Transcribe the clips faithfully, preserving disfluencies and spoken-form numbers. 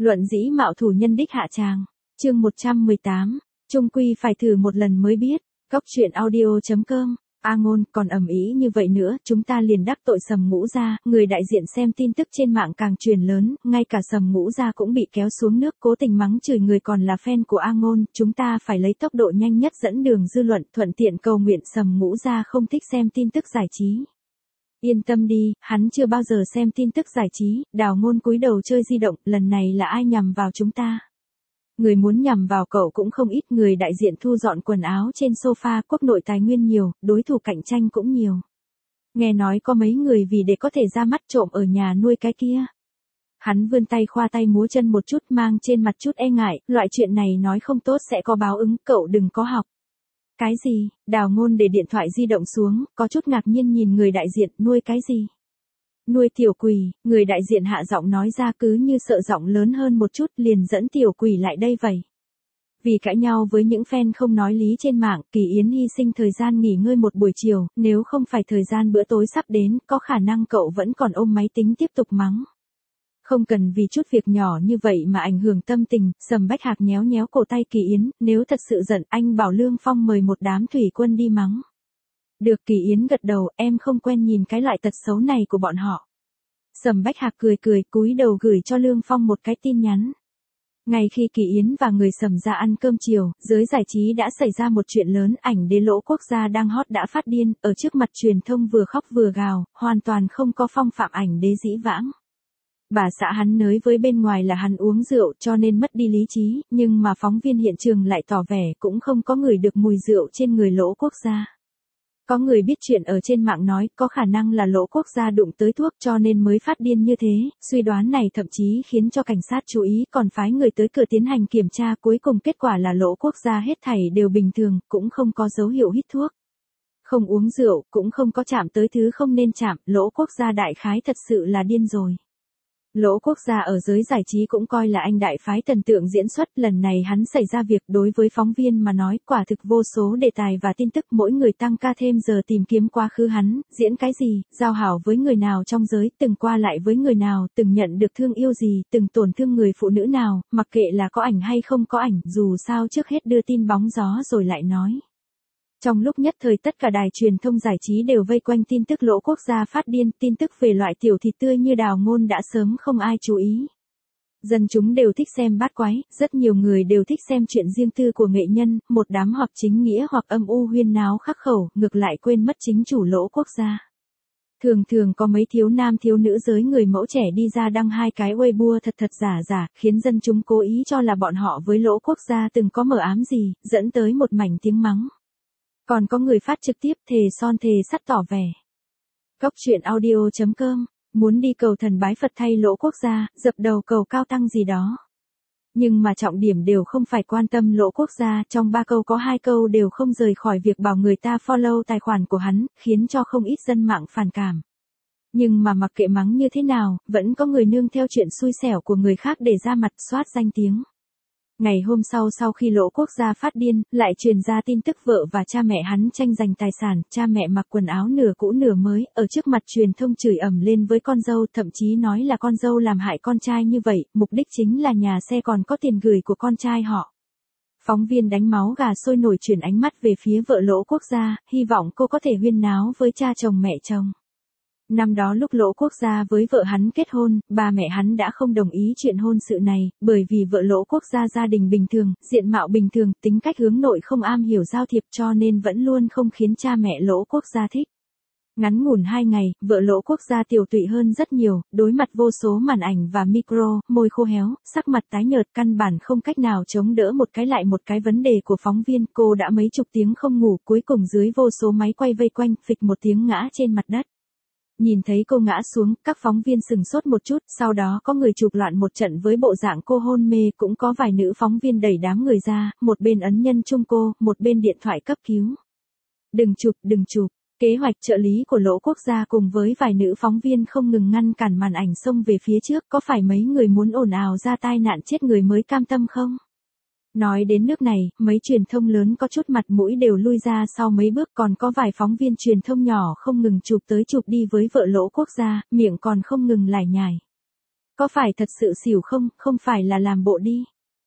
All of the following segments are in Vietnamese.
Luận dĩ mạo thủ nhân đích hạ tràng. Chương một trăm mười tám. Chung quy phải thử một lần mới biết. Cóc truyện audio chấm com. A Ngôn, còn ầm ĩ như vậy nữa, chúng ta liền đắc tội Sầm Ngũ Gia. Người đại diện xem tin tức trên mạng càng truyền lớn, ngay cả Sầm Ngũ Gia cũng bị kéo xuống nước, cố tình mắng chửi người còn là fan của A Ngôn. Chúng ta phải lấy tốc độ nhanh nhất dẫn đường dư luận, thuận tiện cầu nguyện Sầm Ngũ Gia không thích xem tin tức giải trí. Yên tâm đi, hắn chưa bao giờ xem tin tức giải trí. Đào Ngôn cúi đầu chơi di động, lần này là ai nhằm vào chúng ta? Người muốn nhằm vào cậu cũng không ít. Người đại diện thu dọn quần áo trên sofa, quốc nội tài nguyên nhiều, đối thủ cạnh tranh cũng nhiều. Nghe nói có mấy người vì để có thể ra mắt trộm ở nhà nuôi cái kia. Hắn vươn tay khoa tay múa chân một chút, mang trên mặt chút e ngại, loại chuyện này nói không tốt sẽ có báo ứng, cậu đừng có học. Cái gì? Đào Ngôn để điện thoại di động xuống, có chút ngạc nhiên nhìn người đại diện. Nuôi cái gì? Nuôi tiểu quỷ. Người đại diện hạ giọng nói ra, cứ như sợ giọng lớn hơn một chút, liền dẫn tiểu quỷ lại đây vậy. Vì cãi nhau với những fan không nói lý trên mạng, Kỳ Yến hy sinh thời gian nghỉ ngơi một buổi chiều, nếu không phải thời gian bữa tối sắp đến, có khả năng cậu vẫn còn ôm máy tính tiếp tục mắng. Không cần vì chút việc nhỏ như vậy mà ảnh hưởng tâm tình. Sầm Bách Hạc nhéo nhéo cổ tay Kỳ Yến, nếu thật sự giận, anh bảo Lương Phong mời một đám thủy quân đi mắng. Được. Kỳ Yến gật đầu, em không quen nhìn cái loại tật xấu này của bọn họ. Sầm Bách Hạc cười cười, cúi đầu gửi cho Lương Phong một cái tin nhắn. Ngay khi Kỳ Yến và người Sầm ra ăn cơm chiều, giới giải trí đã xảy ra một chuyện lớn. Ảnh đế Lỗ Quốc Gia đang hot đã phát điên, ở trước mặt truyền thông vừa khóc vừa gào, hoàn toàn không có phong phạm ảnh đế dĩ vãng. Bà xã hắn nới với bên ngoài là hắn uống rượu cho nên mất đi lý trí, nhưng mà phóng viên hiện trường lại tỏ vẻ cũng không có người được mùi rượu trên người Lỗ Quốc Gia. Có người biết chuyện ở trên mạng nói có khả năng là Lỗ Quốc Gia đụng tới thuốc cho nên mới phát điên như thế. Suy đoán này thậm chí khiến cho cảnh sát chú ý, còn phái người tới cửa tiến hành kiểm tra. Cuối cùng kết quả là Lỗ Quốc Gia hết thảy đều bình thường, cũng không có dấu hiệu hít thuốc. Không uống rượu, cũng không có chạm tới thứ không nên chạm. Lỗ Quốc Gia đại khái thật sự là điên rồi. Lỗ Quốc Gia ở giới giải trí cũng coi là anh đại phái thần tượng diễn xuất. Lần này hắn xảy ra việc, đối với phóng viên mà nói quả thực vô số đề tài và tin tức, mỗi người tăng ca thêm giờ tìm kiếm quá khứ hắn, diễn cái gì, giao hảo với người nào trong giới, từng qua lại với người nào, từng nhận được thương yêu gì, từng tổn thương người phụ nữ nào, mặc kệ là có ảnh hay không có ảnh, dù sao trước hết đưa tin bóng gió rồi lại nói. Trong lúc nhất thời tất cả đài truyền thông giải trí đều vây quanh tin tức Lỗ Quốc Gia phát điên. Tin tức về loại tiểu thịt tươi như Đào Ngôn đã sớm không ai chú ý. Dân chúng đều thích xem bát quái, rất nhiều người đều thích xem chuyện riêng tư của nghệ nhân, một đám hoặc chính nghĩa hoặc âm u huyên náo khắc khẩu, ngược lại quên mất chính chủ Lỗ Quốc Gia. Thường thường có mấy thiếu nam thiếu nữ giới người mẫu trẻ đi ra đăng hai cái Weibo thật thật giả giả, khiến dân chúng cố ý cho là bọn họ với Lỗ Quốc Gia từng có mờ ám gì, dẫn tới một mảnh tiếng mắng. Còn có người phát trực tiếp thề son thề sắt tỏ vẻ. Cóc truyện audio chấm com. Muốn đi cầu thần bái Phật thay Lỗ Quốc Gia, dập đầu cầu cao tăng gì đó. Nhưng mà trọng điểm đều không phải quan tâm Lỗ Quốc Gia, trong ba câu có hai câu đều không rời khỏi việc bảo người ta follow tài khoản của hắn, khiến cho không ít dân mạng phản cảm. Nhưng mà mặc kệ mắng như thế nào, vẫn có người nương theo chuyện xui xẻo của người khác để ra mặt soát danh tiếng. Ngày hôm sau sau khi Lỗ Quốc Gia phát điên, lại truyền ra tin tức vợ và cha mẹ hắn tranh giành tài sản, cha mẹ mặc quần áo nửa cũ nửa mới, ở trước mặt truyền thông chửi ầm lên với con dâu, thậm chí nói là con dâu làm hại con trai như vậy, mục đích chính là nhà xe còn có tiền gửi của con trai họ. Phóng viên đánh máu gà sôi nổi chuyển ánh mắt về phía vợ Lỗ Quốc Gia, hy vọng cô có thể huyên náo với cha chồng mẹ chồng. Năm đó lúc Lỗ Quốc Gia với vợ hắn kết hôn, ba mẹ hắn đã không đồng ý chuyện hôn sự này, bởi vì vợ Lỗ Quốc Gia gia đình bình thường, diện mạo bình thường, tính cách hướng nội không am hiểu giao thiệp cho nên vẫn luôn không khiến cha mẹ Lỗ Quốc Gia thích. Ngắn ngủn hai ngày, vợ Lỗ Quốc Gia tiều tụy hơn rất nhiều, đối mặt vô số màn ảnh và micro, môi khô héo, sắc mặt tái nhợt, căn bản không cách nào chống đỡ một cái lại một cái vấn đề của phóng viên. Cô đã mấy chục tiếng không ngủ, cuối cùng dưới vô số máy quay vây quanh, phịch một tiếng ngã trên mặt đất. Nhìn thấy cô ngã xuống, các phóng viên sừng sốt một chút, sau đó có người chụp loạn một trận với bộ dạng cô hôn mê, cũng có vài nữ phóng viên đẩy đám người ra, một bên ấn nhân chung cô, một bên điện thoại cấp cứu. Đừng chụp, đừng chụp. Kế hoạch trợ lý của Lỗ Quốc Gia cùng với vài nữ phóng viên không ngừng ngăn cản màn ảnh xông về phía trước, có phải mấy người muốn ồn ào ra tai nạn chết người mới cam tâm không? Nói đến nước này, mấy truyền thông lớn có chút mặt mũi đều lui ra sau mấy bước, còn có vài phóng viên truyền thông nhỏ không ngừng chụp tới chụp đi với vợ Lỗ Quốc Gia, miệng còn không ngừng lải nhải. Có phải thật sự xỉu không, không phải là làm bộ đi.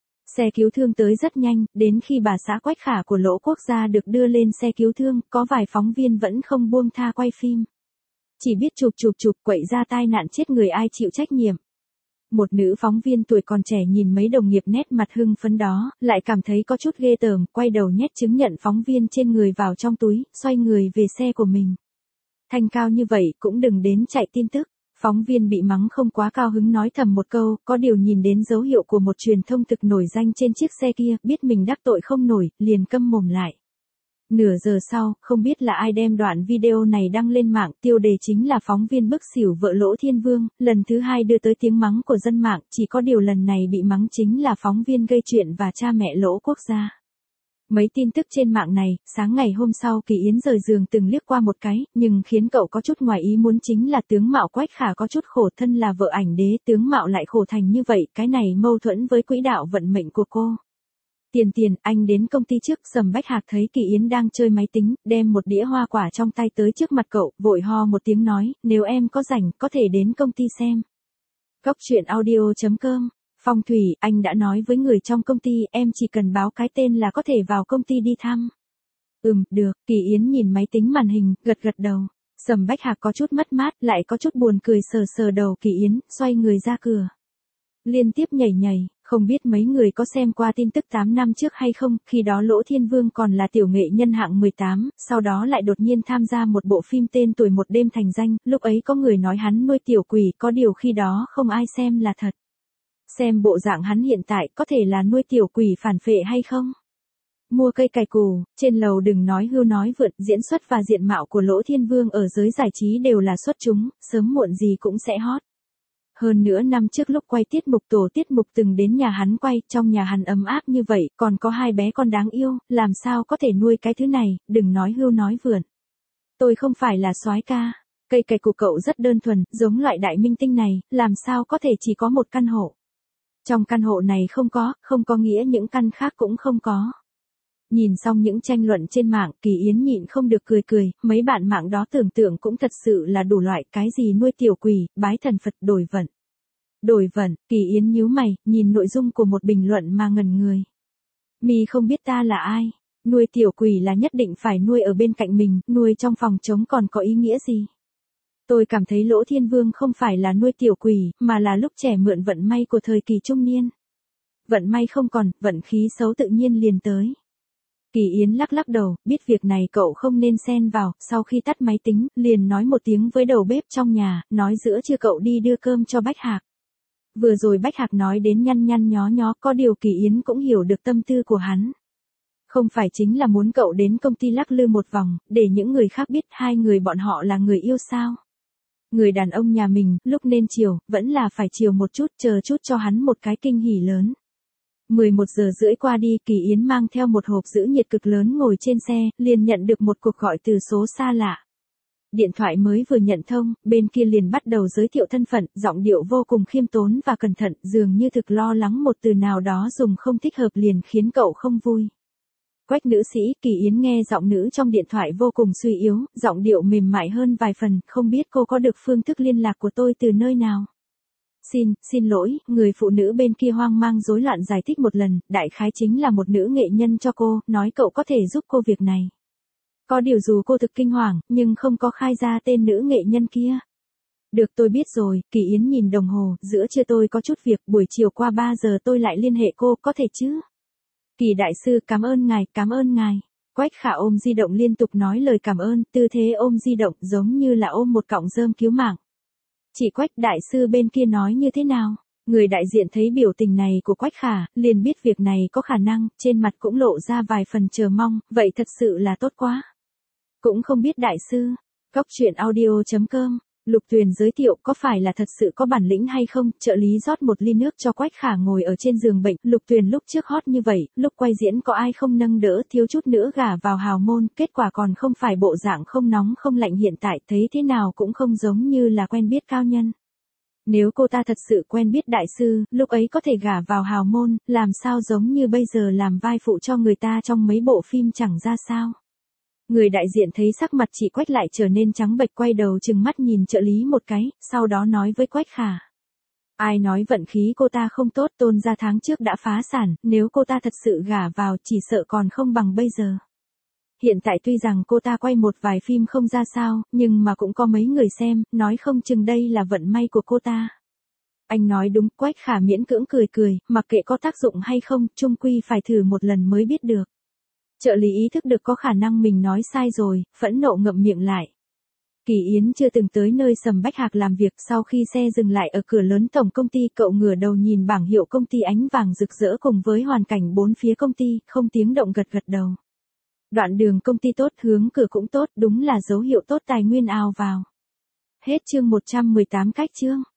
Xe cứu thương tới rất nhanh, đến khi bà xã Quách Khả của Lỗ Quốc gia được đưa lên xe cứu thương, có vài phóng viên vẫn không buông tha quay phim. Chỉ biết chụp chụp chụp quậy ra tai nạn chết người ai chịu trách nhiệm. Một nữ phóng viên tuổi còn trẻ nhìn mấy đồng nghiệp nét mặt hưng phấn đó, lại cảm thấy có chút ghê tởm, quay đầu nhét chứng nhận phóng viên trên người vào trong túi, xoay người về xe của mình. Thanh cao như vậy cũng đừng đến chạy tin tức. Phóng viên bị mắng không quá cao hứng nói thầm một câu, có điều nhìn đến dấu hiệu của một truyền thông thực nổi danh trên chiếc xe kia, biết mình đắc tội không nổi, liền câm mồm lại. Nửa giờ sau, không biết là ai đem đoạn video này đăng lên mạng, tiêu đề chính là phóng viên bức xỉu vợ Lỗ Thiên Vương, lần thứ hai đưa tới tiếng mắng của dân mạng, chỉ có điều lần này bị mắng chính là phóng viên gây chuyện và cha mẹ Lỗ Quốc gia. Mấy tin tức trên mạng này, sáng ngày hôm sau Kỳ Yến rời giường từng liếc qua một cái, nhưng khiến cậu có chút ngoài ý muốn chính là tướng mạo Quách Khả có chút khổ, thân là vợ ảnh đế, tướng mạo lại khổ thành như vậy, cái này mâu thuẫn với quỹ đạo vận mệnh của cô. Tiền tiền, anh đến công ty trước. Sầm Bách Hạc thấy Kỳ Yến đang chơi máy tính, đem một đĩa hoa quả trong tay tới trước mặt cậu, vội ho một tiếng nói, nếu em có rảnh, có thể đến công ty xem. Cốc truyện audio chấm com. Phong Thủy, anh đã nói với người trong công ty, em chỉ cần báo cái tên là có thể vào công ty đi thăm. Ừm, được. Kỳ Yến nhìn máy tính màn hình, gật gật đầu. Sầm Bách Hạc có chút mất mát, lại có chút buồn cười, sờ sờ đầu Kỳ Yến, xoay người ra cửa. Liên tiếp nhảy nhảy, không biết mấy người có xem qua tin tức tám năm trước hay không, khi đó Lỗ Thiên Vương còn là tiểu nghệ nhân hạng mười tám, sau đó lại đột nhiên tham gia một bộ phim tên Tuổi Một Đêm thành danh, lúc ấy có người nói hắn nuôi tiểu quỷ, có điều khi đó không ai xem là thật. Xem bộ dạng hắn hiện tại có thể là nuôi tiểu quỷ phản phệ hay không? Mua cây cày củ, trên lầu đừng nói hưu nói vượn, diễn xuất và diện mạo của Lỗ Thiên Vương ở giới giải trí đều là xuất chúng, sớm muộn gì cũng sẽ hot. Hơn nữa năm trước lúc quay tiết mục tổ tiết mục từng đến nhà hắn quay, trong nhà hắn ấm áp như vậy, còn có hai bé con đáng yêu, làm sao có thể nuôi cái thứ này, đừng nói hưu nói vượn. Tôi không phải là soái ca. Cây cày của cậu rất đơn thuần, giống loại đại minh tinh này, làm sao có thể chỉ có một căn hộ. Trong căn hộ này không có, không có nghĩa những căn khác cũng không có. Nhìn xong những tranh luận trên mạng, Kỳ Yến nhịn không được cười cười, mấy bạn mạng đó tưởng tượng cũng thật sự là đủ loại, cái gì nuôi tiểu quỷ, bái thần Phật, đổi vận. Đổi vận, Kỳ Yến nhíu mày, nhìn nội dung của một bình luận mà ngẩn người. Mi không biết ta là ai, nuôi tiểu quỷ là nhất định phải nuôi ở bên cạnh mình, nuôi trong phòng trống còn có ý nghĩa gì? Tôi cảm thấy Lỗ Thiên Vương không phải là nuôi tiểu quỷ, mà là lúc trẻ mượn vận may của thời kỳ trung niên. Vận may không còn, vận khí xấu tự nhiên liền tới. Kỳ Yến lắc lắc đầu, biết việc này cậu không nên xen vào, sau khi tắt máy tính, liền nói một tiếng với đầu bếp trong nhà, nói giữa trưa cậu đi đưa cơm cho Bách Hạc. Vừa rồi Bách Hạc nói đến nhăn nhăn nhó nhó, có điều Kỳ Yến cũng hiểu được tâm tư của hắn. Không phải chính là muốn cậu đến công ty lắc lư một vòng, để những người khác biết hai người bọn họ là người yêu sao? Người đàn ông nhà mình, lúc nên chiều, vẫn là phải chiều một chút, chờ chút cho hắn một cái kinh hỉ lớn. mười một giờ rưỡi qua đi, Kỳ Yến mang theo một hộp giữ nhiệt cực lớn ngồi trên xe, liền nhận được một cuộc gọi từ số xa lạ. Điện thoại mới vừa nhận thông, bên kia liền bắt đầu giới thiệu thân phận, giọng điệu vô cùng khiêm tốn và cẩn thận, dường như thực lo lắng một từ nào đó dùng không thích hợp liền khiến cậu không vui. Quách nữ sĩ. Kỳ Yến nghe giọng nữ trong điện thoại vô cùng suy yếu, giọng điệu mềm mại hơn vài phần, không biết cô có được phương thức liên lạc của tôi từ nơi nào. Xin, xin lỗi, người phụ nữ bên kia hoang mang rối loạn giải thích một lần, đại khái chính là một nữ nghệ nhân cho cô, nói cậu có thể giúp cô việc này. Có điều dù cô thực kinh hoàng, nhưng không có khai ra tên nữ nghệ nhân kia. Được, tôi biết rồi. Kỳ Yến nhìn đồng hồ, giữa trưa tôi có chút việc, buổi chiều qua ba giờ tôi lại liên hệ cô, có thể chứ? Kỳ đại sư, cảm ơn ngài, cảm ơn ngài. Quách Khả ôm di động liên tục nói lời cảm ơn, tư thế ôm di động giống như là ôm một cọng rơm cứu mạng. Chị Quách, đại sư bên kia nói như thế nào? Người đại diện thấy biểu tình này của Quách Khả, liền biết việc này có khả năng, trên mặt cũng lộ ra vài phần chờ mong, vậy thật sự là tốt quá. Cũng không biết đại sư. Cốc truyện audio chấm com. Lục Tuyền giới thiệu, có phải là thật sự có bản lĩnh hay không? Trợ lý rót một ly nước cho Quách Khả ngồi ở trên giường bệnh. Lục Tuyền lúc trước hot như vậy, lúc quay diễn có ai không nâng đỡ, thiếu chút nữa gả vào hào môn, kết quả còn không phải bộ dạng không nóng không lạnh hiện tại, thấy thế nào cũng không giống như là quen biết cao nhân. Nếu cô ta thật sự quen biết đại sư, lúc ấy có thể gả vào hào môn, làm sao giống như bây giờ làm vai phụ cho người ta trong mấy bộ phim chẳng ra sao. Người đại diện thấy sắc mặt chị Quách lại trở nên trắng bệch, quay đầu trừng mắt nhìn trợ lý một cái, sau đó nói với Quách Khả. Ai nói vận khí cô ta không tốt, Tôn gia tháng trước đã phá sản, nếu cô ta thật sự gả vào chỉ sợ còn không bằng bây giờ. Hiện tại tuy rằng cô ta quay một vài phim không ra sao, nhưng mà cũng có mấy người xem, nói không chừng đây là vận may của cô ta. Anh nói đúng, Quách Khả miễn cưỡng cười cười, mặc kệ có tác dụng hay không, chung quy phải thử một lần mới biết được. Trợ lý ý thức được có khả năng mình nói sai rồi, phẫn nộ ngậm miệng lại. Kỳ Yến chưa từng tới nơi Sầm Bách Hạc làm việc, sau khi xe dừng lại ở cửa lớn tổng công ty, cậu ngửa đầu nhìn bảng hiệu công ty ánh vàng rực rỡ cùng với hoàn cảnh bốn phía công ty, không tiếng động gật gật đầu. Đoạn đường công ty tốt, hướng cửa cũng tốt, đúng là dấu hiệu tốt, tài nguyên ào vào. Hết chương một trăm mười tám cách chương.